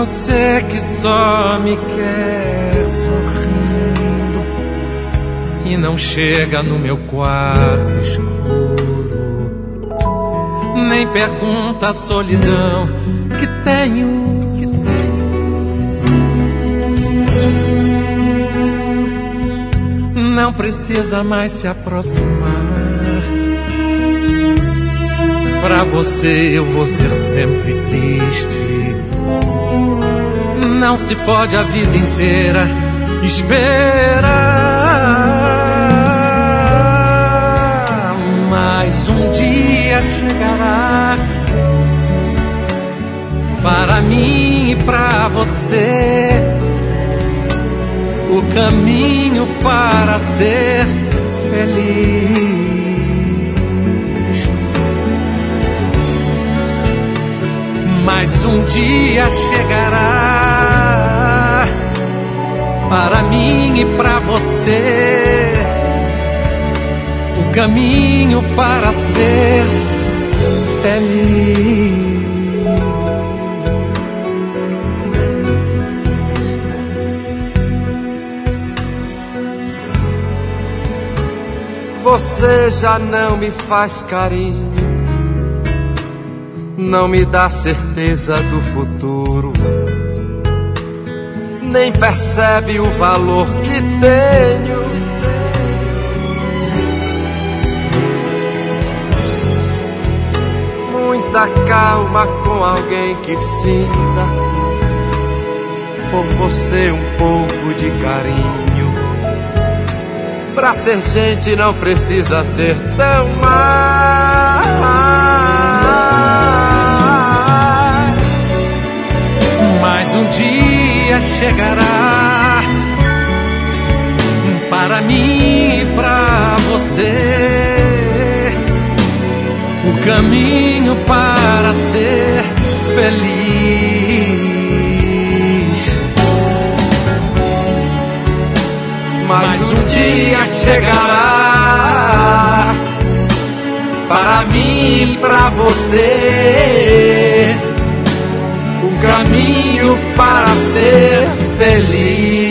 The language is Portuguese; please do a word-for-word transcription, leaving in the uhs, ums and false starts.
você que só me quer sorrindo e não chega no meu quarto escuro, nem pergunta a solidão que tenho, que tenho. Não precisa mais se aproximar. Pra você eu vou ser sempre triste. Não se pode a vida inteira esperar. Mas um dia chegará para mim e pra você o caminho para ser feliz. Mas um dia chegará para mim e pra você o caminho para ser feliz. Você já não me faz carinho, não me dá certeza do futuro, nem percebe o valor que tenho. Muita calma com alguém que sinta por você um pouco de carinho. Pra ser gente não precisa ser tão mais. Mas um dia chegará para mim e pra você o caminho para ser feliz. Mas um dia chegará para mim e pra você o caminho para ser feliz.